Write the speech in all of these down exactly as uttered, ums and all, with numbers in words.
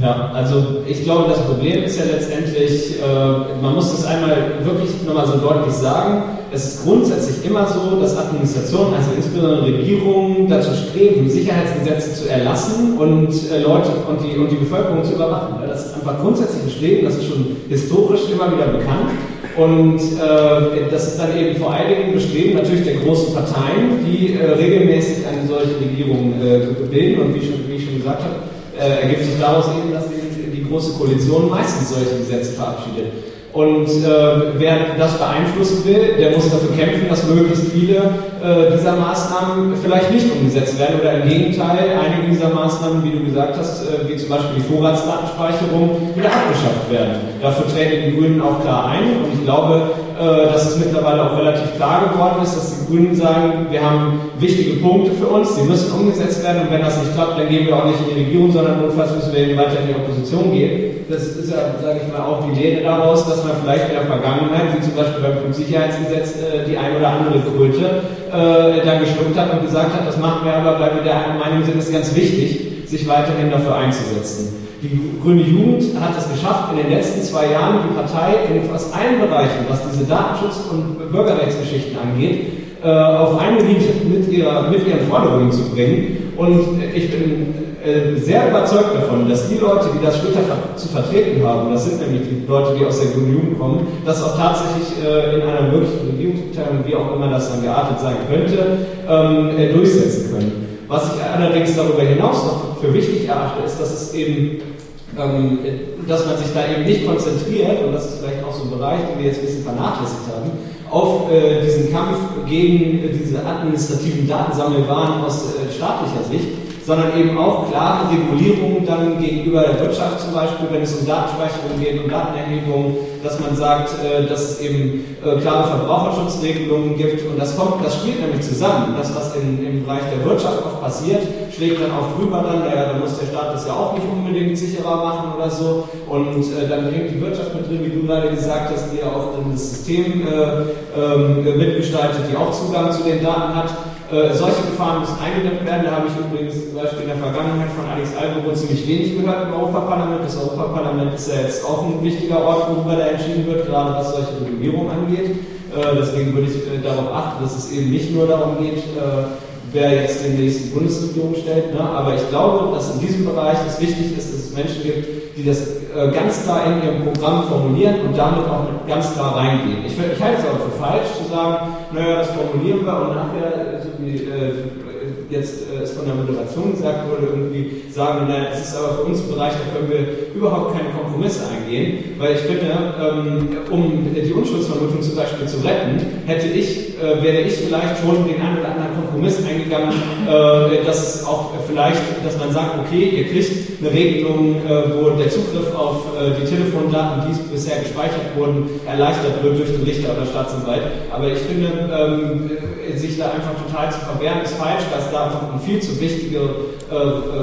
Ja, also ich glaube, das Problem ist ja letztendlich, äh, man muss das einmal wirklich nochmal so deutlich sagen, es ist grundsätzlich immer so, dass Administrationen, also insbesondere Regierungen, dazu streben, Sicherheitsgesetze zu erlassen und äh, Leute und die, und die Bevölkerung zu überwachen. Das ist einfach grundsätzlich ein Streben, das ist schon historisch immer wieder bekannt. Und äh, das ist dann eben vor allen Dingen Bestreben natürlich der großen Parteien, die äh, regelmäßig eine solche Regierung äh, bilden. Und wie, schon, wie ich schon gesagt habe, äh, ergibt sich daraus eben, dass die, die große Koalition meistens solche Gesetze verabschiedet. Und äh, wer das beeinflussen will, der muss dafür kämpfen, dass möglichst viele äh, dieser Maßnahmen vielleicht nicht umgesetzt werden oder im Gegenteil, einige dieser Maßnahmen, wie du gesagt hast, äh, wie zum Beispiel die Vorratsdatenspeicherung, wieder abgeschafft werden. Dafür treten die Grünen auch klar ein und ich glaube, äh, dass es mittlerweile auch relativ klar geworden ist, dass die Grünen sagen, wir haben wichtige Punkte für uns, die müssen umgesetzt werden und wenn das nicht klappt, dann gehen wir auch nicht in die Regierung, sondern notfalls müssen wir weiter in die Opposition gehen. Das ist ja, sage ich mal, auch die Lehre daraus, dass man vielleicht in der Vergangenheit, wie zum Beispiel beim Flugsicherheitsgesetz, äh, die ein oder andere Kröte äh, dann geschluckt hat und gesagt hat, das machen wir aber, weil wir der Meinung sind, es ist ganz wichtig, sich weiterhin dafür einzusetzen. Die Grüne Jugend hat es geschafft, in den letzten zwei Jahren die Partei in fast allen Bereichen, was diese Datenschutz- und Bürgerrechtsgeschichten angeht, äh, auf eine Linie mit, ihrer, mit ihren Forderungen zu bringen. Und ich bin äh, sehr überzeugt davon, dass die Leute, die das später ver zu vertreten haben, das sind nämlich die Leute, die aus der Grünen Jugend kommen, das auch tatsächlich äh, in einer möglichen Regierungsbeteiligung, wie auch immer das dann geartet sein könnte, ähm, äh, durchsetzen können. Was ich allerdings darüber hinaus noch für wichtig erachte, ist, dass es eben ähm, dass man sich da eben nicht konzentriert, und das ist vielleicht auch so ein Bereich, den wir jetzt ein bisschen vernachlässigt haben, auf äh, diesen Kampf gegen äh, diese administrativen Datensammelwaren aus äh, staatlicher Sicht, sondern eben auch klare Regulierungen dann gegenüber der Wirtschaft zum Beispiel, wenn es um Datenspeicherung geht, um Datenerhebung, dass man sagt, äh, dass es eben äh, klare Verbraucherschutzregelungen gibt und das kommt, das spielt nämlich zusammen. Das, was in, im Bereich der Wirtschaft oft passiert, schlägt dann auch drüber dann, ja, da muss der Staat das ja auch nicht unbedingt sicherer machen oder so und äh, dann hängt die Wirtschaft mit drin, wie du gerade gesagt hast, die ja auch dann das System äh, äh, mitgestaltet, die auch Zugang zu den Daten hat. Äh, solche Gefahren müssen eingedämmt werden. Da habe ich übrigens zum Beispiel in der Vergangenheit von Alex Alvaro ziemlich wenig gehört im Europaparlament. Das Europaparlament ist ja jetzt auch ein wichtiger Ort, worüber da entschieden wird, gerade was solche Regulierung angeht. Äh, deswegen würde ich äh, darauf achten, dass es eben nicht nur darum geht, äh, wer jetzt demnächst die Bundesregierung stellt. Ne? Aber ich glaube, dass in diesem Bereich es wichtig ist, dass es Menschen gibt, die das äh, ganz klar in ihrem Programm formulieren und damit auch ganz klar reingehen. Ich, ich halte es aber für falsch zu sagen, naja, das formulieren wir und nachher, so wie äh, jetzt äh, es von der Moderation gesagt wurde, irgendwie sagen, naja, das ist aber für uns ein Bereich, da können wir überhaupt keine Kompromisse eingehen, weil ich finde, ähm, um die Unschuldsvermutung zum Beispiel zu retten, hätte ich, äh, wäre ich vielleicht schon den einen oder anderen Kompromiss eingegangen, äh, dass es auch vielleicht, dass man sagt, okay, ihr kriegt eine Regelung, äh, wo der Zugriff auf äh, die Telefondaten, die bisher gespeichert wurden, erleichtert wird durch den Richter oder Staatsanwalt. Aber ich finde, ähm, sich da einfach total zu verwehren, ist falsch, dass da einfach um viel zu wichtige äh,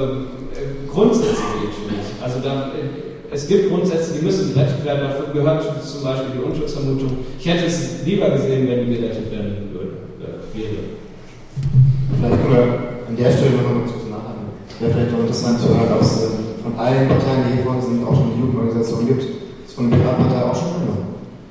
äh, Grundsätze geht für mich. Also da, äh, es gibt Grundsätze, die müssen gerettet werden. Dafür gehört zum Beispiel die Unschuldsvermutung. Ich hätte es lieber gesehen, wenn die gerettet werden würde. Äh, wäre. Vielleicht können wir an der Stelle noch mal kurz nachhaken. Wäre vielleicht auch interessant zu hören, ob es von allen Parteien, die hier vorne sind, auch schon eine Jugendorganisation gibt. Das von der Piratenpartei auch schon immer.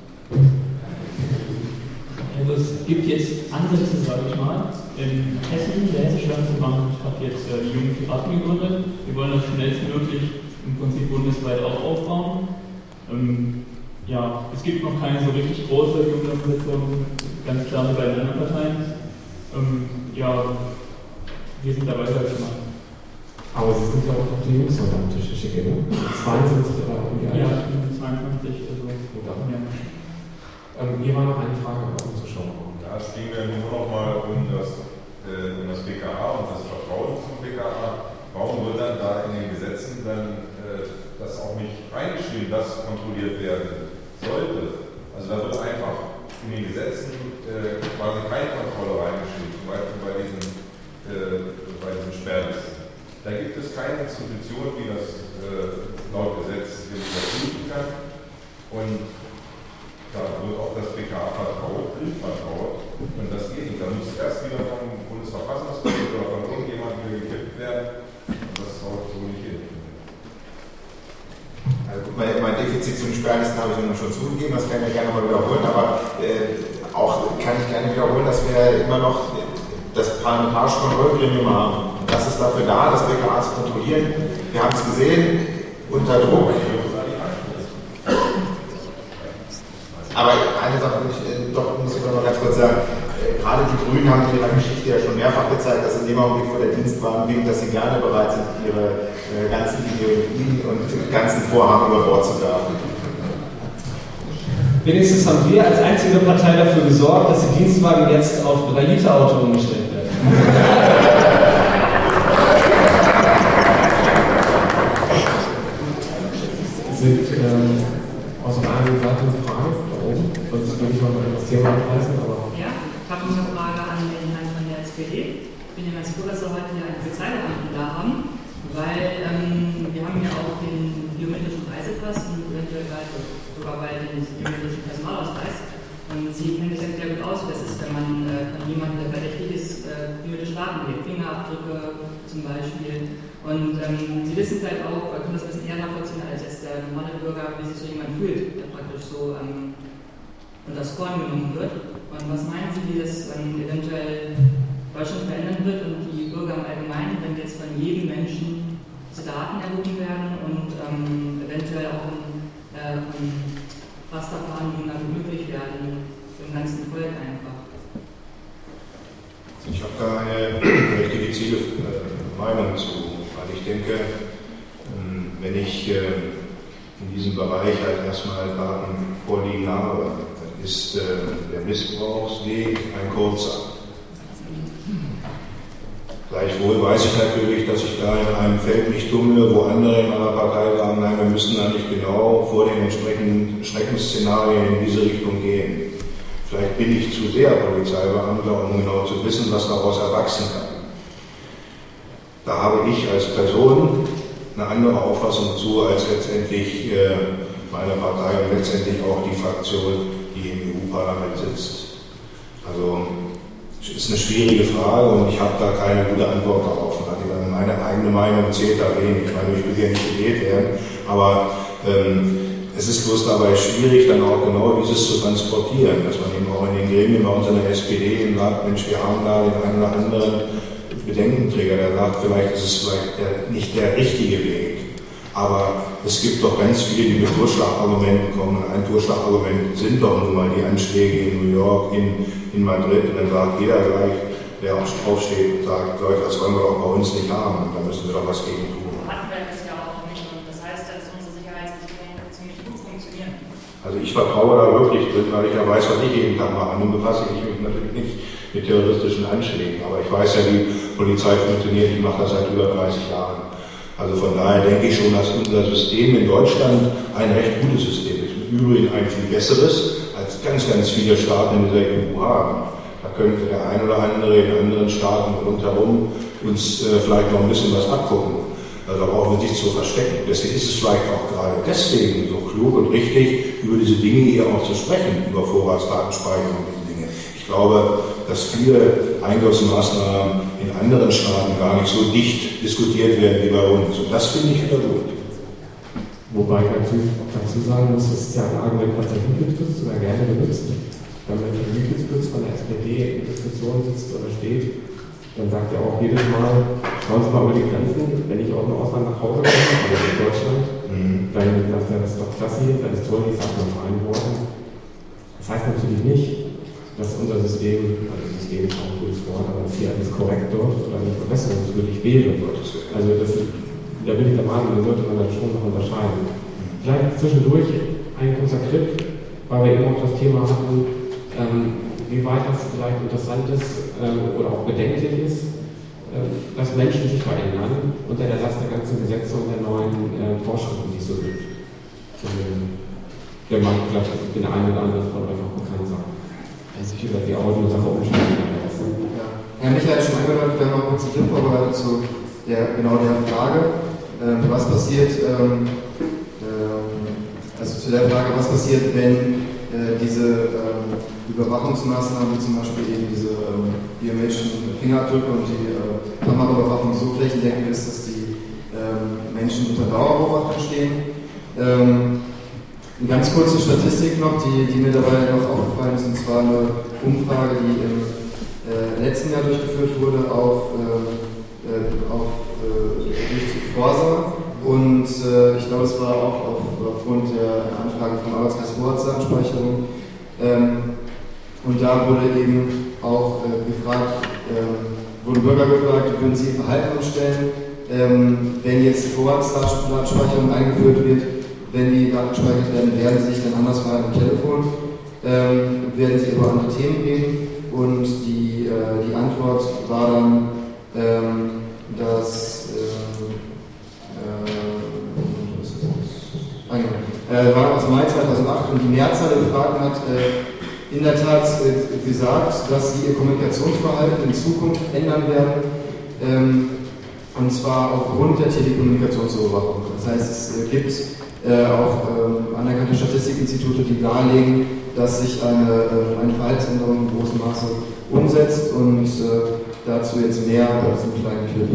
Also es gibt jetzt Ansätze, sage ich mal. In Hessen, der Hessische Landesverband hat jetzt äh, die Jungen Piraten gegründet. Wir wollen das schnellstmöglich im Prinzip bundesweit auch aufbauen. Ähm, ja, es gibt noch keine so richtig große Jugendorganisation, ganz klar wie bei den anderen Parteien. Ähm, ja, wir sind dabei weitergemacht. Aber Sie sind ja auch noch die Jungs heute am Tisch schicken, ne? zweiundzwanzig oder irgendwie alt? Ja, ich bin zweiundzwanzig, also ja. Ja. Ähm, hier war noch eine Frage auf den Zuschauer. Ja, es ging ja nur noch mal um das, äh, um das B K A und das Vertrauen zum B K A. Warum wird dann da in den Gesetzen dann äh, das auch nicht reingeschrieben, dass kontrolliert werden sollte? Also da wird einfach in den Gesetzen äh, quasi keine Kontrolle reingeschrieben, zum Beispiel bei diesen, äh, bei diesen Sperrlisten. Da gibt es keine Institution, die das äh, laut Gesetz prüfen kann. Und da wird auch das B K A vertraut, blind vertraut. Und das geht nicht. Da muss erst wieder vom Bundesverfassungsgericht oder von irgendjemandem gekippt werden. Und das soll so nicht hin. Defizit für den Sperrlisten habe ich Ihnen schon zugegeben, das kann ich gerne mal wiederholen, aber äh, auch kann ich gerne wiederholen, dass wir immer noch das parlamentarische Kontrollgremium haben. Und das ist dafür da, das B K A zu kontrollieren. Wir haben es gesehen, unter Druck. Aber eine Sache will ich, äh, doch, muss ich noch ganz kurz sagen. Äh, gerade die Grünen haben in ihrer Geschichte ja schon mehrfach gezeigt, dass in dem Augenblick vor der Dienstwahl winkt, dass sie gerne bereit sind, ihre äh, ganzen Ideologien und ganzen Vorhaben über Bord zu werfen. Wenigstens haben wir als einzige Partei dafür gesorgt, dass die Dienstwagen jetzt auf drei Liter Auto umgestellt werden. Sind ähm, aus einer Seite eine Frage da oben? Sonst würde ich mal das Thema anreißen. Aber ja, ich habe noch eine Frage an den Herrn von der S P D. Ich bin ja ganz froh, dass wir heute hier einen Polizeibeamten da haben, weil ähm, wir haben ja auch den biometrischen Reisepass und eventuell bald sogar bald den biometrischen Personalausweis. Und Sie kennen sich ja sehr gut aus, was ist, wenn man äh, von jemandem, der verdächtig ist, äh, biometrisch Daten legt, Fingerabdrücke zum Beispiel. Und ähm, Sie wissen vielleicht auch, können das ein bisschen eher nachvollziehen als jetzt der normale Bürger, wie sich so jemand fühlt, der praktisch so ähm, unter das Korn genommen wird. Und was meinen Sie, wie das ähm, eventuell Deutschland verändern wird und die Bürger im Allgemeinen, wenn jetzt von jedem Menschen diese Daten erhoben werden und ähm, eventuell auch ein äh, um Rasterverhandlungen dann möglich werden, im ganzen Volk einfach? Ich habe da eine recht diffizile äh, Meinung zu. Ich denke, wenn ich in diesem Bereich halt erstmal Daten vorliegen habe, dann ist der Missbrauchsweg ein kurzer. Gleichwohl weiß ich natürlich, dass ich da in einem Feld mich tummle, wo andere in einer Partei sagen, nein, wir müssen eigentlich genau vor den entsprechenden Schreckensszenarien in diese Richtung gehen. Vielleicht bin ich zu sehr Polizeibeamter, um genau zu wissen, was daraus erwachsen kann. Da habe ich als Person eine andere Auffassung zu, als letztendlich äh, meine Partei und letztendlich auch die Fraktion, die im E U-Parlament sitzt. Also es ist eine schwierige Frage und ich habe da keine gute Antwort darauf. Und meine eigene Meinung zählt da wenig. Ich meine, ich will ja nicht gewählt werden, aber ähm, es ist bloß dabei schwierig, dann auch genau dieses zu transportieren, dass man eben auch in den Gremien bei uns in der S P D sagt, Mensch, wir haben da den einen oder anderen Bedenkenträger, der sagt, vielleicht ist es vielleicht der, nicht der richtige Weg. Aber es gibt doch ganz viele, die mit Totschlagargumenten kommen. Und ein Totschlagargument sind doch nun mal die Anschläge in New York, in, in Madrid. Und dann sagt jeder gleich, der aufsteht und sagt, Leute, das wollen wir doch bei uns nicht haben. Und da müssen wir doch was gegen tun. Hatten wir das ja auch nicht. Und das heißt, dass unsere Sicherheitssysteme ziemlich gut funktionieren. Also ich vertraue da wirklich drin, weil ich ja weiß, was ich jeden Tag mache. Nun befasse ich mich natürlich nicht mit terroristischen Anschlägen. Aber ich weiß ja, wie Polizei funktioniert. Ich mache das seit über dreißig Jahren. Also von daher denke ich schon, dass unser System in Deutschland ein recht gutes System ist. Im Übrigen ein viel besseres, als ganz, ganz viele Staaten in dieser E U haben. Da könnte der ein oder andere in anderen Staaten rundherum uns äh, vielleicht noch ein bisschen was abgucken. Also da brauchen wir sich zu verstecken. Deswegen ist es vielleicht auch gerade deswegen so klug und richtig, über diese Dinge hier auch zu sprechen, über Vorratsdatenspeicherung und diese Dinge. Ich glaube, dass viele Eingriffsmaßnahmen in anderen Staaten gar nicht so dicht diskutiert werden wie bei uns. Und das finde ich wieder gut. Wobei ich natürlich auch dazu sagen muss, das ist ja ein Argument, was der Ludwigspitz sogar gerne benutzt. Wenn man der Ludwigspitz von der S P D in Diskussion sitzt oder steht, dann sagt er auch jedes Mal, schauen Sie mal über die Grenzen, wenn ich aus dem Ausland nach Hause komme, also in Deutschland, mhm. dann sagt er, das ist doch klasse hier, das ist toll, ich sage noch ein Wort. Das heißt natürlich nicht, dass unser System, also System ist auch ein gutes Wort, aber dass hier alles korrekt läuft oder nicht verbesserungswürdig wäre. Also das, da bin ich der Meinung, da sollte man dann schon noch unterscheiden. Vielleicht zwischendurch ein kurzer Clip, weil wir eben auch das Thema hatten, ähm, wie weit das vielleicht interessant ist ähm, oder auch bedenklich ist, äh, dass Menschen sich verändern unter der Last der ganzen Gesetze und der neuen äh, Vorschriften, die es so gibt. Ähm, der mag vielleicht den einen oder anderen von euch auch bekannt sein. Also ich über die Audio-Sache umstellen. Ja. Herr Michael hat schon angedeutet, wir haben noch kurz einen Clip vorbereitet zu der, genau der Frage, ähm, was passiert, ähm, ähm, also zu der Frage, was passiert, wenn äh, diese ähm, Überwachungsmaßnahmen, wie zum Beispiel eben diese ähm, biometrischen Fingerabdrücke und die äh, Kameraüberwachung so flächendeckend ist, dass die ähm, Menschen unter Dauerbeobachtung stehen. Ähm, Eine ganz kurze Statistik noch, die, die mir dabei noch aufgefallen ist, und zwar eine Umfrage, die im äh, letzten Jahr durchgeführt wurde auf, äh, auf äh, durch die Forsa, und äh, ich glaube, es war auch auf, aufgrund der Anfrage vom Arbeitskreis Vorratsdatenspeicherung. Ähm, und da wurde eben auch äh, gefragt, äh, wurden Bürger gefragt, würden sie ihr Verhalten umstellen, ähm, wenn jetzt die Vorratsdatenspeicherung eingeführt wird. Wenn die Daten gespeichert werden, werden sie sich dann anders verhalten am Telefon, ähm, werden sie über andere Themen reden, und die, äh, die Antwort war dann, ähm, dass äh, äh, äh, war aus Mai zweitausendacht, und die Mehrzahl der Befragten hat äh, in der Tat äh, gesagt, dass sie ihr Kommunikationsverhalten in Zukunft ändern werden, ähm, und zwar aufgrund der Telekommunikationsüberwachung. Das heißt, es äh, gibt Äh, auch äh, anerkannte Statistikinstitute, die darlegen, dass sich eine, äh, eine Verhaltensänderung in großem Maße umsetzt, und äh, dazu jetzt mehr als einen kleinen Clip.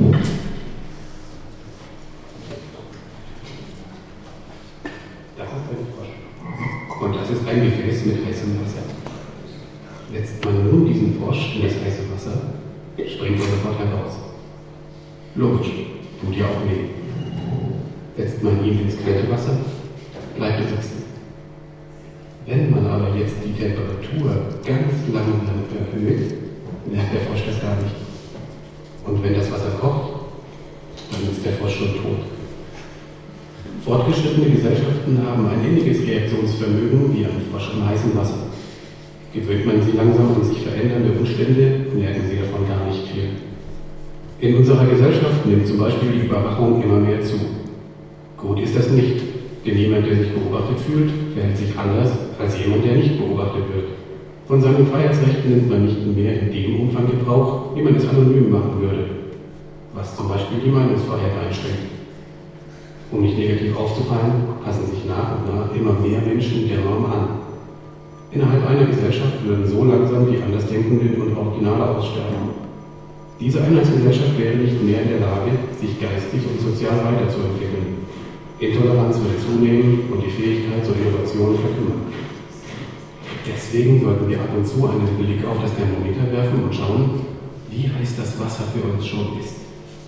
Das ist eine Frage. Und das ist ein Gefäß mit heißem Wasser. Setzt man nun diesen Frosch in das heiße Wasser, springt er sofort heraus. Logisch, tut ja auch weh. Setzt man ihn ins kalte Wasser, bleibt er sitzen. Wenn man aber jetzt die Temperatur ganz langsam erhöht, merkt der Frosch das gar nicht. Und wenn das Wasser kocht, dann ist der Frosch schon tot. Fortgeschrittene Gesellschaften haben ein ähnliches Reaktionsvermögen wie ein Frosch im heißen Wasser. Gewöhnt man sie langsam an sich verändernde Umstände, merken sie davon gar nicht viel. In unserer Gesellschaft nimmt zum Beispiel die Überwachung immer mehr zu. Gut ist das nicht, denn jemand, der sich beobachtet fühlt, verhält sich anders als jemand, der nicht beobachtet wird. Von seinen Freiheitsrechten nimmt man nicht mehr in dem Umfang Gebrauch, wie man es anonym machen würde, was zum Beispiel die Meinungsfreiheit einschränkt. Um nicht negativ aufzufallen, passen sich nach und nach immer mehr Menschen der Norm an. Innerhalb einer Gesellschaft würden so langsam die Andersdenkenden und Originale aussterben. Diese Einheitsgesellschaft wäre nicht mehr in der Lage, sich geistig und sozial weiterzuentwickeln. Intoleranz würde zunehmen und die Fähigkeit zur Innovation verkümmern. Deswegen sollten wir ab und zu einen Blick auf das Thermometer werfen und schauen, wie heiß das Wasser für uns schon ist.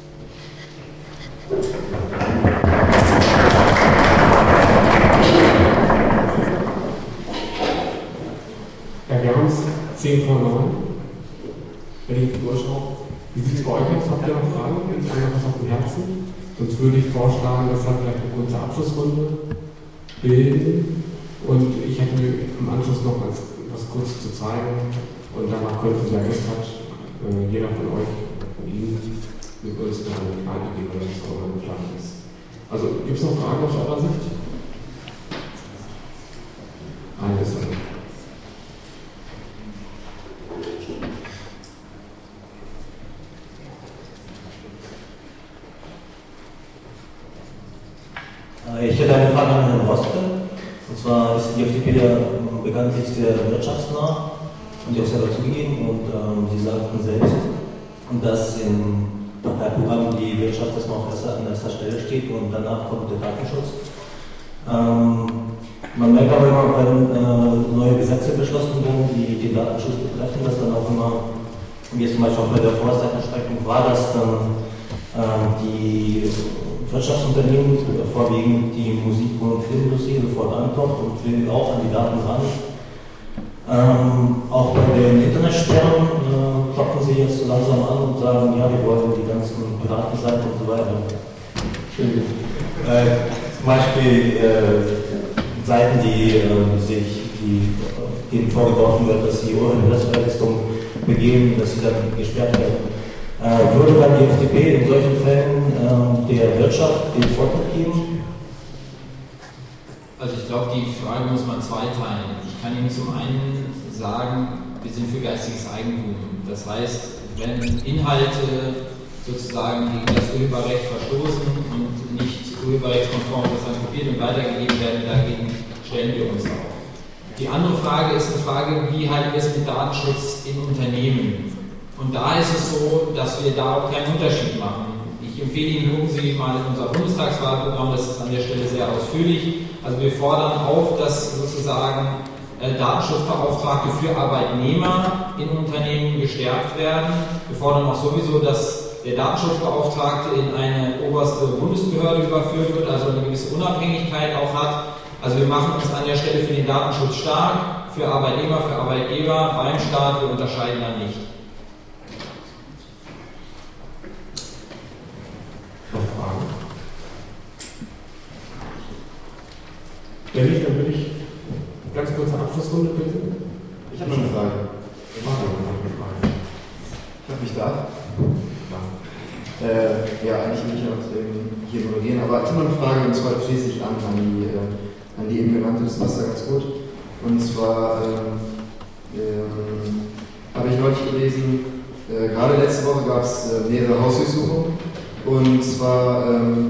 Ja, wir haben es zehn vor neun. Wenn ich durchschaue, wie sieht es bei euch aus? Habt ihr noch Fragen? Gibt es einfach was auf dem Herzen? Sonst würde ich vorschlagen, dass wir vielleicht eine kurze Abschlussrunde bilden. Und ich hätte mir im Anschluss noch was, was kurz zu zeigen. Und danach könnte, wer Lust hat, äh, jeder von euch Ihnen mit uns eine Karte geben, wenn das auch mal geplant ist. Also, gibt es noch Fragen aus eurer Sicht? Alles klar. Ich hätte eine Frage an Herrn Roste. Und zwar ist die F D P ja bekanntlich sehr wirtschaftsnah und die auch selber zugegeben. Und ähm, Sie sagten selbst, dass im Parteiprogramm die Wirtschaft erstmal auf erster, an erster Stelle steht und danach kommt der Datenschutz. Ähm, man merkt aber immer, wenn äh, neue Gesetze beschlossen werden, die den Datenschutz betreffen, dass dann auch immer, wie es zum Beispiel auch bei der Forstdatenstreckung war, dass dann äh, die Wirtschaftsunternehmen, vorwiegend die Musik- und Filmindustrie, sofort antwortet und will auch an die Daten ran. Ähm, auch bei den Internetsperren äh, klopfen sie jetzt so langsam an und sagen, ja, wir wollen die ganzen Piratenseiten und so weiter. Äh, zum Beispiel äh, Seiten, die äh, sich, die, denen vorgeworfen wird, dass sie Urheberrechtsverletzungen begehen, dass sie dann gesperrt werden. Äh, würde dann die F D P in solchen Fällen äh, der Wirtschaft den Vortritt geben? Also ich glaube, die Frage muss man zweiteilen. Ich kann Ihnen zum einen sagen, wir sind für geistiges Eigentum. Das heißt, wenn Inhalte sozusagen gegen das Urheberrecht verstoßen und nicht urheberrechtskonform transportiert und weitergegeben werden, dagegen stellen wir uns auch. Die andere Frage ist eine Frage, wie halten wir es mit Datenschutz in Unternehmen? Und da ist es so, dass wir da auch keinen Unterschied machen. Ich Ich empfehle Ihnen, gucken Sie mal in unser Bundestagswahlprogramm, das ist an der Stelle sehr ausführlich. Also wir fordern auch, dass sozusagen äh, Datenschutzbeauftragte für Arbeitnehmer in Unternehmen gestärkt werden. Wir fordern auch sowieso, dass der Datenschutzbeauftragte in eine oberste Bundesbehörde überführt wird, also eine gewisse Unabhängigkeit auch hat. Also wir machen uns an der Stelle für den Datenschutz stark, für Arbeitnehmer, für Arbeitgeber, beim Staat, wir unterscheiden da nicht. Noch Fragen? Wenn nicht, dann würde ich ganz kurze Abschlussrunde bitten. Ich habe noch eine Frage. Ich habe noch eine Frage. Ich hoffe, ich darf. Äh, ja, eigentlich will ich ja noch hier moderieren, aber ich habe noch eine Frage, und zwar schließe ich an, an die, äh, an die eben genannte, das passt ja ganz gut. Und zwar ähm, ähm, habe ich neulich gelesen, äh, gerade letzte Woche gab es äh, mehrere Hausdurchsuchungen, und zwar ähm,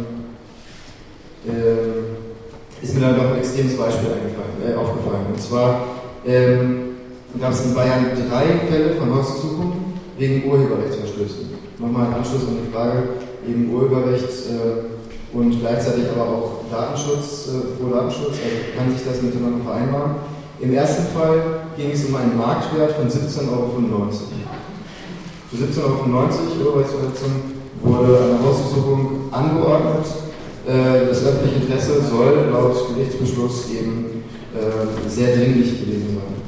äh, ist mir dann noch ein extremes Beispiel eingefallen, äh, aufgefallen. Und zwar ähm, gab es in Bayern drei Fälle von Hausdurchsuchungen wegen Urheberrechtsverstößen. Nochmal ein Anschluss an die Frage, eben Urheberrecht äh, und gleichzeitig aber auch Datenschutz, äh, pro Datenschutz, also kann sich das miteinander vereinbaren. Im ersten Fall ging es um einen Marktwert von siebzehn Euro fünfundneunzig. Für siebzehn Euro fünfundneunzig Urheberrechtsverletzung wurde eine Hausdurchsuchung angeordnet. Äh, das öffentliche Interesse soll laut Gerichtsbeschluss eben äh, sehr dringlich gewesen sein.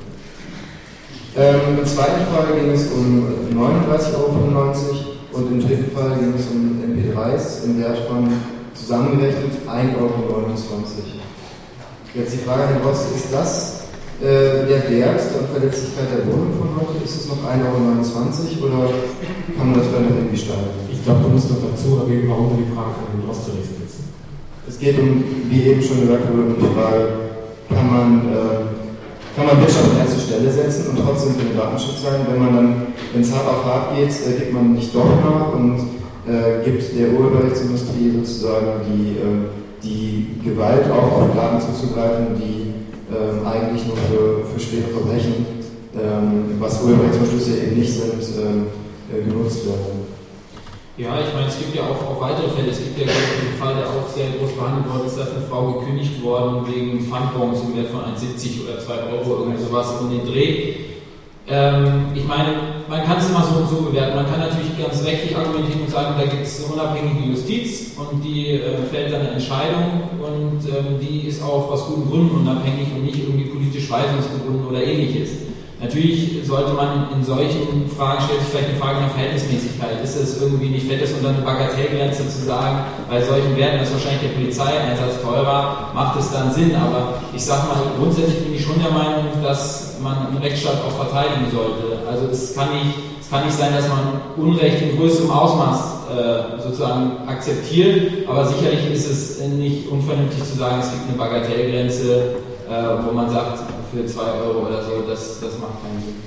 Ähm, Im zweiten Fall ging es um neununddreißig Euro fünfundneunzig und im dritten Fall ging es um M P dreis im Wert von zusammengerechnet ein Euro neunundzwanzig. Jetzt die Frage an den Boss, ist das äh, der Wert der Unverletzlichkeit der Wohnung von heute? Ist es noch ein Euro neunundzwanzig oder kann man das vielleicht noch irgendwie steigern? Ich glaube, du musst noch dazu erwähnen, warum du die Frage an den Boss richtest. Es geht um, wie eben schon gesagt wurde, um die Frage, kann man äh, kann man Wirtschaft an erste Stelle setzen und trotzdem für den Datenschutz sein. Wenn man dann, wenn es hart auf hart geht, äh, gibt man nicht doch nach und äh, gibt der Urheberrechtsindustrie sozusagen die, äh, die Gewalt auch auf Daten zuzugreifen, die äh, eigentlich nur für, für schwere Verbrechen, äh, was Urheberrechtsverstöße eben nicht sind, äh, genutzt werden. Ja, ich meine, es gibt ja auch, auch weitere Fälle. Es gibt ja einen Fall, der auch sehr groß behandelt worden ist, da ist eine Frau gekündigt worden wegen Pfandbons im Wert von eins siebzig oder zwei Euro, irgendwie sowas um den Dreh. Ähm, ich meine, man kann es immer so und so bewerten. Man kann natürlich ganz rechtlich argumentieren und sagen, da gibt es eine unabhängige Justiz und die äh, fällt dann eine Entscheidung und ähm, die ist auch aus guten Gründen unabhängig und nicht irgendwie politisch weisungsgebunden oder ähnliches. Natürlich sollte man in solchen Fragen, stellt sich vielleicht eine Frage nach Verhältnismäßigkeit. Ist es irgendwie nicht, fällt es unter eine Bagatellgrenze zu sagen, bei solchen Werten ist wahrscheinlich der Polizeieinsatz teurer, macht es dann Sinn. Aber ich sage mal, grundsätzlich bin ich schon der Meinung, dass man einen Rechtsstaat auch verteidigen sollte. Also es kann nicht, es kann nicht sein, dass man Unrecht in größerem Ausmaß äh, sozusagen akzeptiert, aber sicherlich ist es nicht unvernünftig zu sagen, es gibt eine Bagatellgrenze, äh, wo man sagt, für zwei Euro oder so, das, das macht keinen Sinn.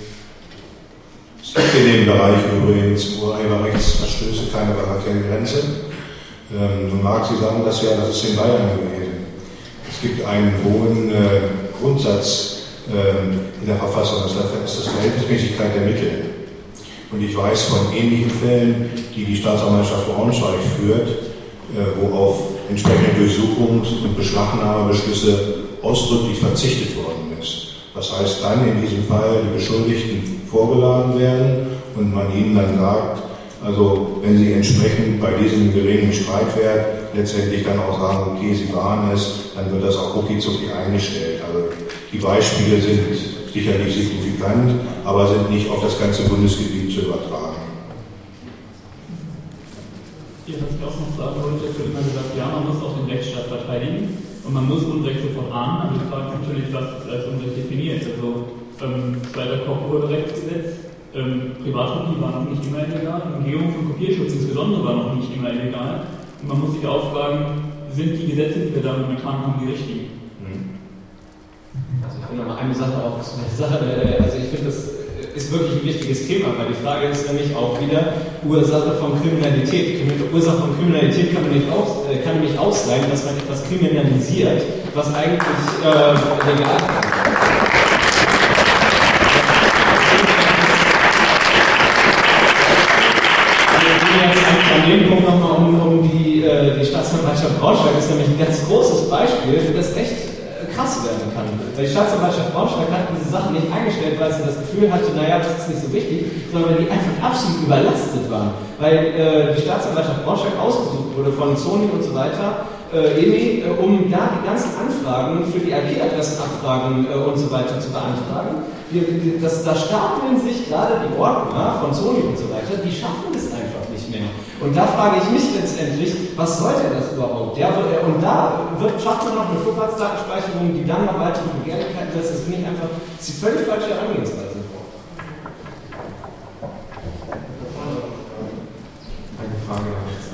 Es gibt in dem Bereich übrigens Urheberrechtsverstöße keine Bagatellgrenze. Ähm, nun mag sie sagen, dass ja, das ist in Bayern gewesen. Es gibt einen hohen äh, Grundsatz äh, in der Verfassung, das ist das Verhältnismäßigkeit der Mittel. Und ich weiß von ähnlichen Fällen, die die Staatsanwaltschaft Braunschweig führt, äh, wo auf entsprechende Durchsuchungs- und Beschlagnahmebeschlüsse ausdrücklich verzichtet worden ist. Das heißt dann in diesem Fall die Beschuldigten vorgeladen werden und man ihnen dann sagt, also wenn sie entsprechend bei diesem geringen Streitwert letztendlich dann auch sagen, okay, sie waren es, dann wird das auch rucki-zucki eingestellt. Also die Beispiele sind sicherlich signifikant, aber sind nicht auf das ganze Bundesgebiet zu übertragen. Hier, was ich auch noch sagen wollte, es wird immer gesagt, ja, man muss auch den Rechtsstaat verteidigen. Und man muss Unrecht sofort ahnen, aber die Frage ist natürlich, was ist als Unrecht definiert. Also, ähm, zweiter Kopfurheberrechtsgesetz, ähm, Privatkopie war noch nicht immer illegal, Umgehung von Kopierschutz insbesondere war noch nicht immer illegal. Und man muss sich auch fragen, sind die Gesetze, die wir da momentan haben, die richtigen? Also ich will noch mal eine Sache auch zu der Sache, also ich finde, das ist wirklich ein wichtiges Thema, weil die Frage ist nämlich auch wieder Ursache von Kriminalität. Ursache von Kriminalität kann nämlich aus, kann nämlich auch sein, dass man etwas kriminalisiert, was eigentlich äh, legal ist. An dem Punkt nochmal, um, um Staatsanwaltschaft Braunschweig ist nämlich ein ganz großes Beispiel, für das echt äh, krass werden kann. Weil die Staatsanwaltschaft Braunschweig hat diese Sachen nicht eingestellt, weil sie das Gefühl hatte, naja, das ist nicht so wichtig, sondern weil die einfach absolut überlastet waren. Weil äh, die Staatsanwaltschaft Braunschweig ausgesucht wurde von Sony und so weiter, äh, E M I, äh, um da die ganzen Anfragen für die I P-Adressenabfragen äh, und so weiter zu beantragen. Die, die, das, da stapeln sich gerade die Ordner von Sony und so weiter, die schaffen das einfach nicht mehr. Und da frage ich mich letztendlich, was sollte das überhaupt? Ja, und da wird, schafft man noch eine Vorratsdatenspeicherung, die dann noch weitere Begehrlichkeiten lässt. Das finde ich einfach, das ist die völlig falsche Herangehensweise. Eine Frage nach jetzt.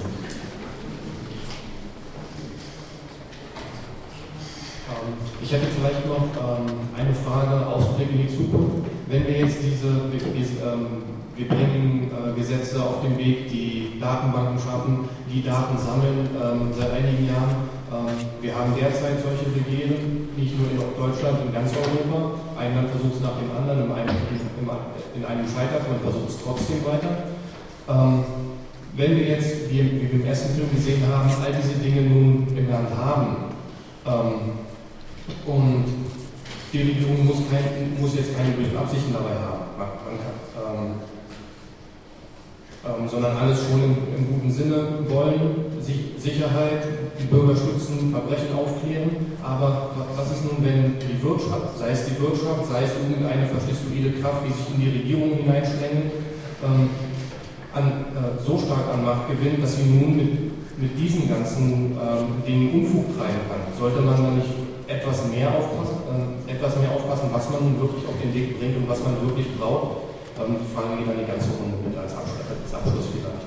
Ich hätte vielleicht noch ähm, eine Frage, Ausblick in die Zukunft. Wenn wir jetzt diese, wir, ähm, wir bringen äh, Gesetze auf den Weg, die Datenbanken schaffen, die Daten sammeln ähm, seit einigen Jahren. Ähm, wir haben derzeit solche Begehren, nicht nur in Deutschland, in ganz Europa. Ein Land versucht es nach dem anderen, in einem, in einem scheitert, man versucht es trotzdem weiter. Ähm, wenn wir jetzt, wie, wie wir im ersten Film gesehen haben, all diese Dinge nun im Land haben, ähm, und die Regierung muss, kein, muss jetzt keine bösen Absichten dabei haben, man, man kann, ähm, ähm, sondern alles schon im, im guten Sinne wollen, sich, Sicherheit, die Bürger schützen, Verbrechen aufklären. Aber was ist nun, wenn die Wirtschaft, sei es die Wirtschaft, sei es irgendeine faschistoide Kraft, die sich in die Regierung hineinschlängelt, ähm, an, äh, so stark an Macht gewinnt, dass sie nun mit, mit diesen ganzen ähm, Dingen Unfug treiben kann? Sollte man da nicht etwas mehr aufpassen, äh, etwas mehr aufpassen, was man nun wirklich auf den Weg bringt und was man wirklich braucht? Ähm, die Fragen gehen dann die ganze Runde mit als Abschluss, als Abschluss vielleicht.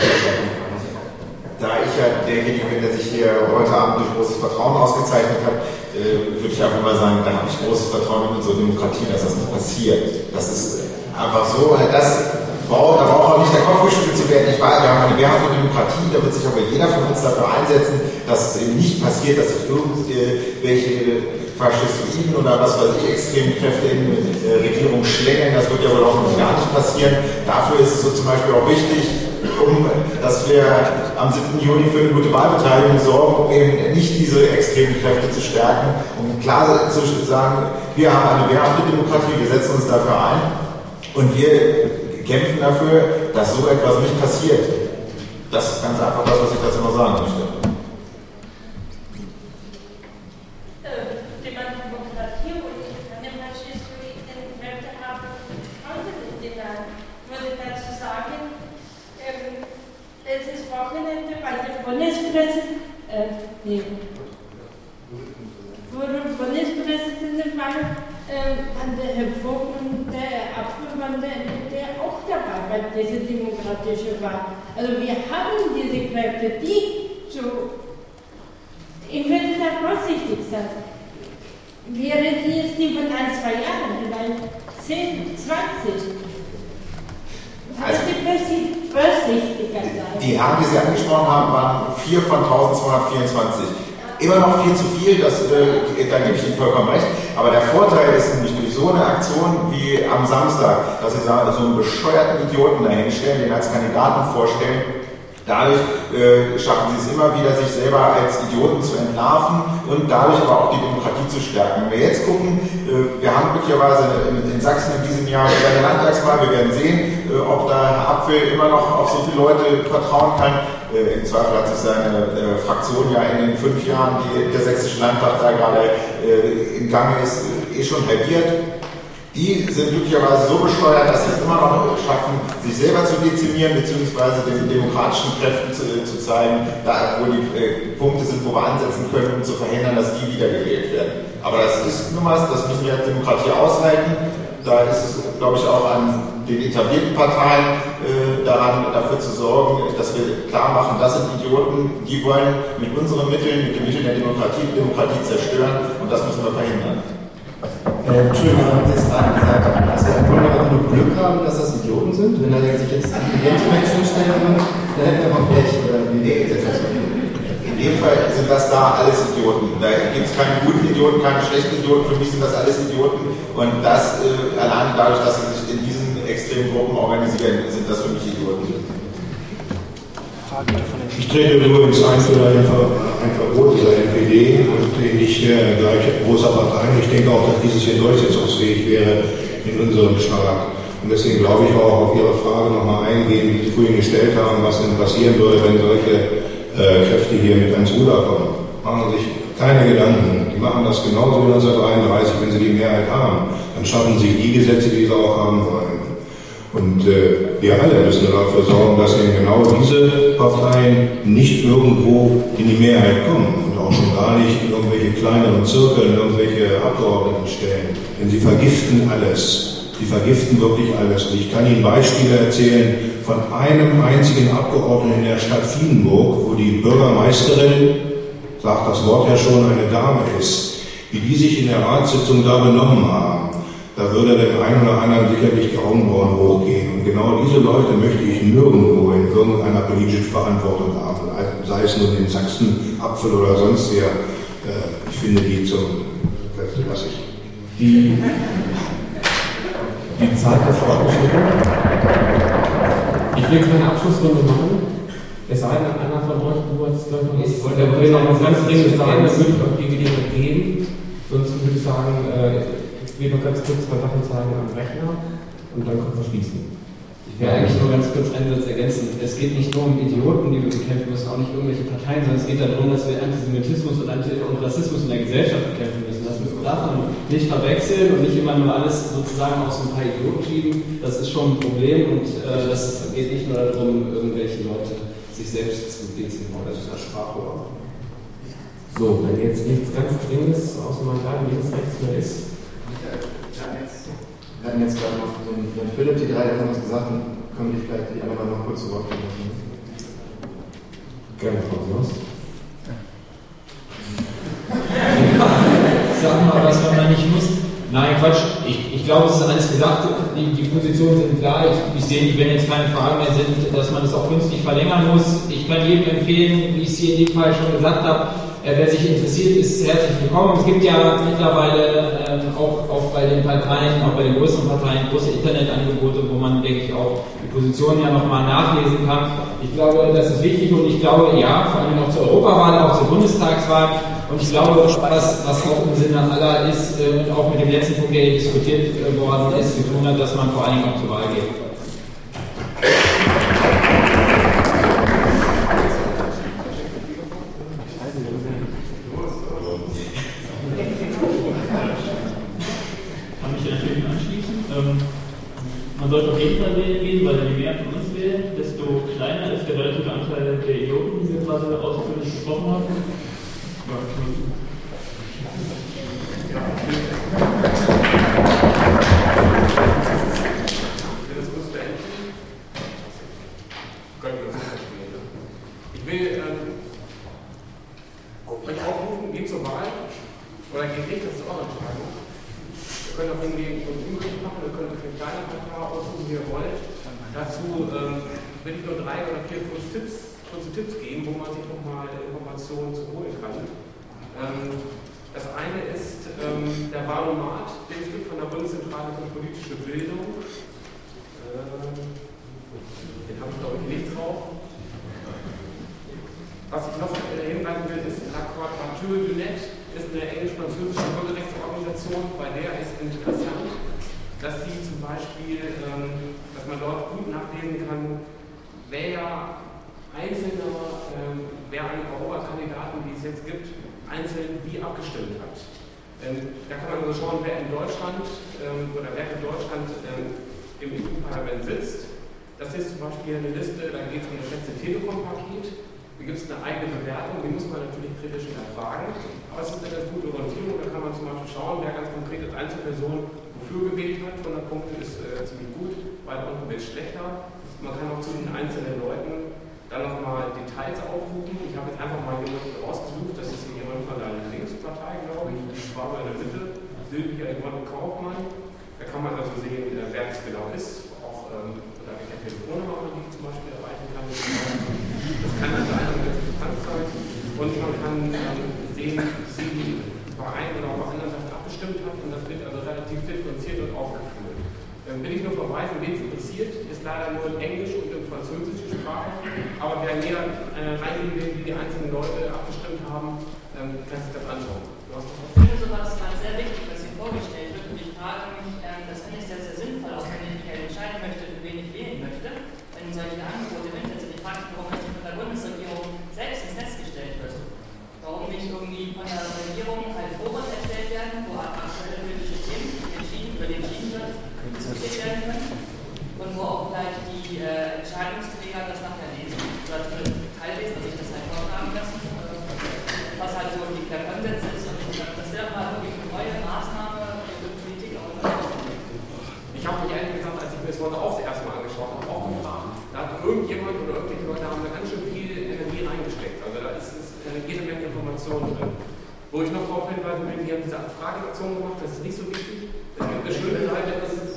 Da ich ja derjenige bin, der sich hier heute Abend durch großes Vertrauen ausgezeichnet hat, äh, würde ich einfach mal sagen, da habe ich großes Vertrauen in unsere Demokratie, dass das nicht passiert. Das ist einfach so, das braucht, da braucht auch nicht der Kopf geschüttelt zu werden. Ich weiß, wir haben eine wehrhafte Demokratie, da wird sich aber jeder von uns dafür einsetzen, dass es eben nicht passiert, dass sich irgendwelche Faschistoiden oder was weiß ich, Extremkräfte in äh, Regierung schlängeln. Das wird ja wohl hoffentlich gar nicht passieren. Dafür ist es so zum Beispiel auch wichtig, um, dass wir am siebten Juni für eine gute Wahlbeteiligung sorgen, um eben nicht diese extremen Kräfte zu stärken, um klar zu sagen, wir haben eine wehrhafte Demokratie, wir setzen uns dafür ein und wir kämpfen dafür, dass so etwas nicht passiert. Das ist ganz einfach das, was ich dazu noch sagen möchte. Bundespräsident, äh, nee, Bundespräsident war äh, an der Herr Vogt und der Abgeordnete, der auch dabei bei dieser demokratischen Wahl. Also wir haben diese Kräfte, die so, ich würde da vorsichtig sein. Wir reden jetzt nicht von ein, zwei Jahren, vielleicht zehn, zwanzig. Also die vorsichtiger sein. Die Herren, die Sie angesprochen haben, waren vier von eintausendzweihundertvierundzwanzig. Immer noch viel zu viel, das, äh, da gebe ich Ihnen vollkommen recht. Aber der Vorteil ist nämlich durch so eine Aktion wie am Samstag, dass Sie sagen, so einen bescheuerten Idioten dahinstellen, den als Kandidaten vorstellen. Dadurch äh, schaffen Sie es immer wieder, sich selber als Idioten zu entlarven und dadurch aber auch die Demokratie zu stärken. Wenn wir jetzt gucken, äh, wir haben glücklicherweise in, in Sachsen in diesem Jahr eine Landtagswahl, wir werden sehen, äh, ob da Herr Apfel immer noch auf so viele Leute vertrauen kann. Äh, Im Zweifel hat sich seine äh, Fraktion ja in den fünf Jahren, die der Sächsische Landtag da gerade äh, im Gange ist, äh, eh schon halbiert. Die sind glücklicherweise so besteuert, dass sie es immer noch schaffen, sich selber zu dezimieren, beziehungsweise den demokratischen Kräften zu, zu zeigen, da wo die äh, Punkte sind, wo wir ansetzen können, um zu verhindern, dass die wiedergewählt werden. Aber das ist nun mal, das müssen wir als Demokratie aushalten. Da ist es, glaube ich, auch an den etablierten Parteien äh, daran, dafür zu sorgen, dass wir klar machen, das sind Idioten, die wollen mit unseren Mitteln, mit den Mitteln der Demokratie, die Demokratie zerstören und das müssen wir verhindern. Äh, Entschuldigung, haben Sie jetzt gerade gesagt, dass wir im Grunde einfach nur Glück haben, dass das Idioten sind? Wenn da sich jetzt intelligente Menschen stellen würden, dann hätten wir einfach Pech. Oder wie nee, in dem Fall sind das da alles Idioten. Da gibt es keine guten Idioten, keine schlechten Idioten. Für mich sind das alles Idioten. Und das äh, allein dadurch, dass sie sich in diesen extremen Gruppen organisieren, sind das für mich Idioten. Ich trete übrigens ein für ein, ein Verbot dieser N P D und nicht äh, gleich großer Parteien. Ich denke auch, dass dieses hier durchsetzungsfähig wäre in unserem Staat. Und deswegen glaube ich auch auf Ihre Frage nochmal eingehen, die Sie vorhin gestellt haben, was denn passieren würde, wenn solche äh, Kräfte hier mit ans Ruder kommen. Machen Sie sich keine Gedanken. Die machen das genauso wie neunzehnhundertdreiunddreißig, wenn sie die Mehrheit haben. Dann schaffen sie die Gesetze, die sie auch haben wollen. Und äh, wir alle müssen dafür sorgen, dass eben genau diese Parteien nicht irgendwo in die Mehrheit kommen und auch schon gar nicht in irgendwelche kleineren Zirkeln, irgendwelche Abgeordneten stellen. Denn sie vergiften alles. Sie vergiften wirklich alles. Und ich kann Ihnen Beispiele erzählen von einem einzigen Abgeordneten in der Stadt Wiedenburg, wo die Bürgermeisterin, sagt das Wort ja schon, eine Dame ist, wie die sich in der Ratssitzung da benommen haben. Da würde dem einen oder anderen sicherlich die Augenbrauen hochgehen. Und genau diese Leute möchte ich nirgendwo in irgendeiner politischen Verantwortung haben. Sei es nun den Sachsen-Apfel oder sonst wer. Ich finde die zum... Lass ich. Die, die Zeit ist fortgeschritten. Ich will keine Abschlussrunde machen. Es sei denn, einer von euch, du hast glaube ich noch was, der will noch was ganz Dringendes sagen, dann würde ich auch die Gelegenheit geben. Sonst würde ich sagen, äh, ich will noch ganz kurz zwei Sachen zeigen am Rechner und dann können wir schließen. Ich will eigentlich nur ganz kurz einen Satz ergänzen. Es geht nicht nur um Idioten, die wir bekämpfen müssen, auch nicht irgendwelche Parteien, sondern es geht darum, dass wir Antisemitismus und, Anti und Rassismus in der Gesellschaft bekämpfen müssen. Das müssen wir davon nicht verwechseln und nicht immer nur alles sozusagen aus ein paar Idioten schieben. Das ist schon ein Problem und äh, das geht nicht nur darum, irgendwelche Leute sich selbst zu dezidieren. Das ist das Sprachrohr. So, wenn jetzt nichts ganz Dringendes aus dem Mandat links rechts mehr ist. Wir hatten jetzt gerade noch den, den Philipp, die drei haben was gesagt, dann können die vielleicht die anderen noch kurz zu Wort kommen lassen. Gerne, Frau Soss. Sag mal was, wenn man nicht muss. Nein, Quatsch. Ich, ich glaube, es ist alles gesagt. Die, die Positionen sind klar. Ich, ich sehe, wenn jetzt keine Fragen mehr sind, dass man das auch künstlich verlängern muss. Ich kann jedem empfehlen, wie ich es hier in dem Fall schon gesagt habe, wer sich interessiert, ist herzlich willkommen. Es gibt ja mittlerweile ähm, auch, auch bei den Parteien, auch bei den größeren Parteien, große Internetangebote, wo man, denke ich, auch die Positionen ja nochmal nachlesen kann. Ich glaube, das ist wichtig und ich glaube, ja, vor allem auch zur Europawahl, auch zur Bundestagswahl. Und ich glaube, was, was auch im Sinne aller ist, äh, und auch mit dem letzten Punkt, der hier diskutiert äh, worden ist, zu tun hat, dass man vor allen Dingen auch zur Wahl geht. Man sollte auf jeden Fall wählen gehen, weil je mehr von uns wählen, desto kleiner ist der relative Anteil der Idioten, die wir gerade ausführlich gesprochen haben. Ja, ich will ähm, euch aufrufen, geht zur Wahl oder geht nicht, das ist eure Entscheidung. Wir können auch hingehen und übrig machen, wir können einen kleinen Vertrag aussuchen, wie ihr wollt. Dazu ähm, will ich nur drei oder vier kurze Tipps, kurze Tipps geben, wo man sich nochmal Informationen zu holen kann. Ähm, das eine ist ähm, der Wahlomat, den es gibt von der Bundeszentrale für politische Bildung. Ähm, den habe ich glaube ich nicht drauf. Was ich noch hinweisen will, ist La Quadrature du Net, ist eine englisch-französische Bürgerrechtsorganisation, bei der ist interessant, dass sie zum Beispiel, ähm, dass man dort gut nachlesen kann, wer einzelner, ähm, wer an Europakandidaten, die es jetzt gibt, einzeln wie abgestimmt hat. Ähm, da kann man also schauen, wer in Deutschland ähm, oder wer in Deutschland ähm, im E U-Parlament sitzt. Das ist zum Beispiel eine Liste, da geht es um das letzte Telekom-Paket. Da gibt es eine eigene Bewertung, die muss man natürlich kritisch hinterfragen. Aber es ist eine ganz gute Orientierung, da kann man zum Beispiel schauen, wer ganz konkret als Einzelperson wofür gewählt hat. hundert Punkte ist äh, ziemlich gut, bei unten wird es schlechter. Man kann auch zu den einzelnen Leuten dann nochmal Details aufrufen. Ich habe jetzt einfach mal jemanden rausgesucht, das ist jemand von der Linkspartei, glaube ich, die war in der Mitte, Silvia Yvonne Kaufmann. Da kann man also sehen, äh, wer das genau ist, auch ähm, oder welche Telefonnummer man die zum Beispiel erreichen kann. Das kann also einfach ganz interessant sein. Und man kann ähm, sehen, wie bei einem oder bei anderen Sachen abgestimmt hat. Und das wird also relativ differenziert und aufgeführt. Ähm, will ich nur verweisen, wen es interessiert, ist leider nur in Englisch und in französischer Sprache, aber wer näher äh, reingehen will, wie die einzelnen Leute abgestimmt haben, ähm, kann sich das anschauen. Ich finde sowas ganz sehr wichtig, was hier vorgestellt wird, und ich frage mich, ähm, das finde ich sehr, sehr sinnvoll, auch wenn ich äh, entscheiden möchte, für wen ich wählen möchte, wenn solche Angebote im Internet sind. Ich frage mich, warum das nicht von der Bundesregierung selbst ins Netz gestellt wird. Warum nicht irgendwie von der Regierung halt Foren erstellt werden, wo aktuelle politische Themen entschieden, über die entschieden wird, diskutiert werden können, und wo auch vielleicht die äh, Entscheidungsträger das nachher lesen, oder zumindest teillesen, dass ich das halt vortragen lassen, äh, was halt so die Kernansätze ist, und ich glaube, das wäre mal wirklich eine neue Maßnahme für die Politik auch in Ich habe mich ehrlich gesagt, als ich mir das Wort auch das erste Mal angeschaut habe, auch gefragt, da hat irgendjemand oder irgendwelche Leute haben da ganz schön viel Energie reingesteckt. Also da ist, ist äh, jede Menge Informationen drin. Wo ich noch darauf hinweisen will, wir haben diese Frageaktion gemacht, das ist nicht so wichtig. Es gibt eine schöne Seite, das ist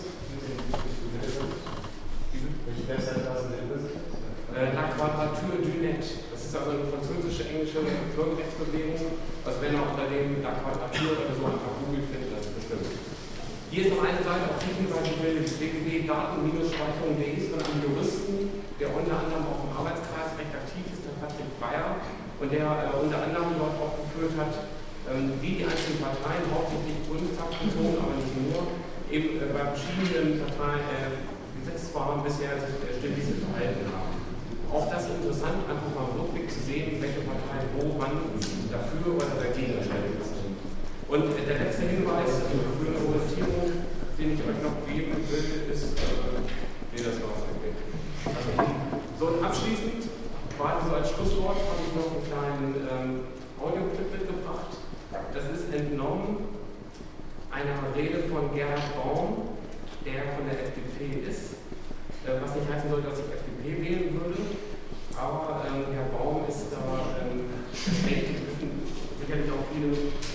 äh, La Quadrature du Net. Das ist also eine französische, englische Bürgerrechtsbewegung. Also wenn ihr unter dem La Quadrature oder so einfach googelt, findet das bestimmt. Hier ist noch eine Seite, auf die ich hinweisen will, w w w punkt daten Speicherung punkt de ist von einem Juristen, der unter anderem auch im Arbeitskreis recht aktiv ist, der Patrick Bayer, und der äh, unter anderem dort aufgeführt hat, ähm, wie die einzelnen Parteien, hauptsächlich Bundestagsbezogen, aber nicht nur, eben äh, bei verschiedenen Parteien, äh, Gesetzesvorhaben bisher sich äh, stimmlich verhalten haben. Auch das ist interessant, einfach mal im Rückblick zu sehen, welche Partei wo, wann dafür oder dagegen erstellt ist. Und äh, der letzte Hinweis für eine Orientierung, den ich euch noch geben will, ist, äh, nee, das war's eigentlich. So, und abschließend, quasi so als Schlusswort, habe ich noch einen kleinen ähm, Audioclip mitgebracht. Das ist entnommen einer Rede von Gerhard Baum, der von der F D P ist, äh, was nicht heißen soll, dass ich F D P wählen würde, aber ähm, Herr Baum ist da, ähm, sicherlich auch viele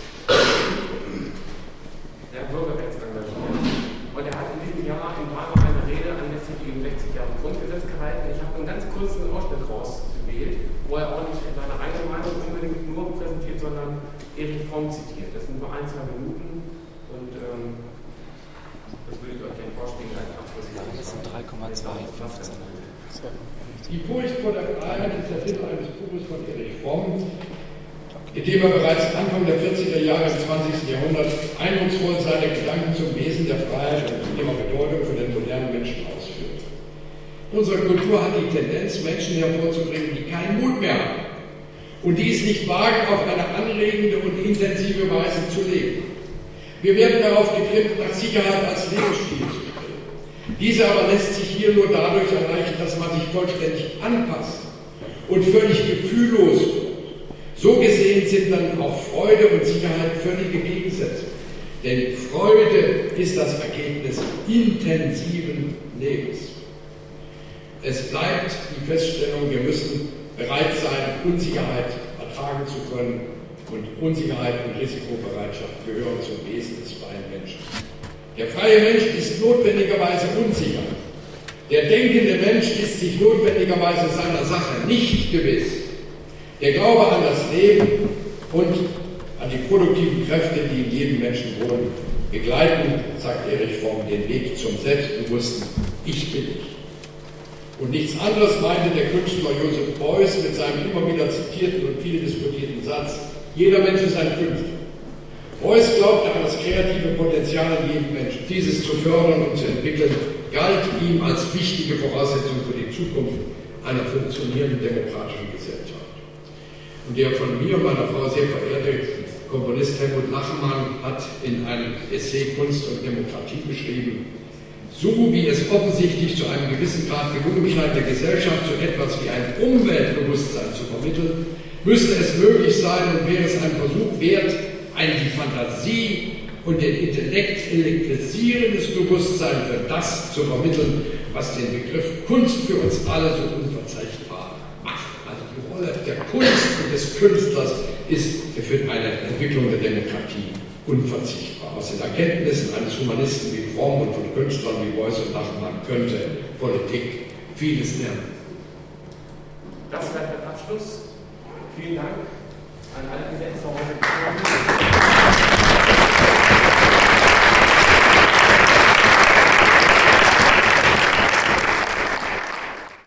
der Bürgerrechtsengagiert. Und er hat in diesem Jahr in Weimar eine Rede anlässlich dem sechzig Jahre Grundgesetz gehalten. Ich habe einen ganz kurzen Ausschnitt rausgewählt, wo er auch nicht seine eigene Meinung unbedingt nur präsentiert, sondern Erich Fromm zitiert. Das sind nur ein, zwei Minuten, und ähm, das würde ich euch gerne vorstellen als Abschluss. Das sind drei Komma zwei fünfzehn. Die Furcht vor der Freiheit ist der Titel eines Buches von Erich Fromm, in dem er bereits Anfang der vierziger Jahre im zwanzigsten Jahrhundert eindrucksvoll seine Gedanken zum Wesen der Freiheit und ihrer Bedeutung für den modernen Menschen ausführt. Unsere Kultur hat die Tendenz, Menschen hervorzubringen, die keinen Mut mehr haben und die es nicht wagen, auf eine anregende und intensive Weise zu leben. Wir werden darauf getrimmt, nach Sicherheit als Lebensstil zu streben. Diese aber lässt sich hier nur dadurch erreichen, dass man sich vollständig anpasst und völlig gefühllos wird. So gesehen sind dann auch Freude und Sicherheit völlige Gegensätze. Denn Freude ist das Ergebnis intensiven Lebens. Es bleibt die Feststellung, wir müssen bereit sein, Unsicherheit ertragen zu können. Und Unsicherheit und Risikobereitschaft gehören zum Wesen des freien Menschen. Der freie Mensch ist notwendigerweise unsicher. Der denkende Mensch ist sich notwendigerweise seiner Sache nicht gewiss. Der Glaube an das Leben und an die produktiven Kräfte, die in jedem Menschen wohnen, begleiten, sagt Erich Fromm, den Weg zum selbstbewussten Ich bin ich. Und nichts anderes meinte der Künstler Joseph Beuys mit seinem immer wieder zitierten und viel diskutierten Satz: Jeder Mensch ist ein Künstler. Beuys glaubte an das kreative Potenzial in jedem Menschen. Dieses zu fördern und zu entwickeln, galt ihm als wichtige Voraussetzung für die Zukunft einer funktionierenden demokratischen Gesellschaft. Und der von mir und meiner Frau sehr verehrte Komponist Helmut Lachmann hat in einem Essay Kunst und Demokratie beschrieben: So wie es offensichtlich zu einem gewissen Grad gelungen scheint, der Gesellschaft so etwas wie ein Umweltbewusstsein zu vermitteln, müsste es möglich sein und wäre es ein Versuch wert, ein die Fantasie und den Intellekt elektrisierendes Bewusstsein für das zu vermitteln, was den Begriff Kunst für uns alle so unverzichtbar macht. Also die Rolle der Kunst und des Künstlers ist für eine Entwicklung der Demokratie unverzichtbar. Aus den Erkenntnissen eines Humanisten wie Fromm und von Künstlern wie Beuys und Lachmann könnte Politik vieles lernen. Das wäre der Abschluss. Vielen Dank an alle, die jetzt noch heute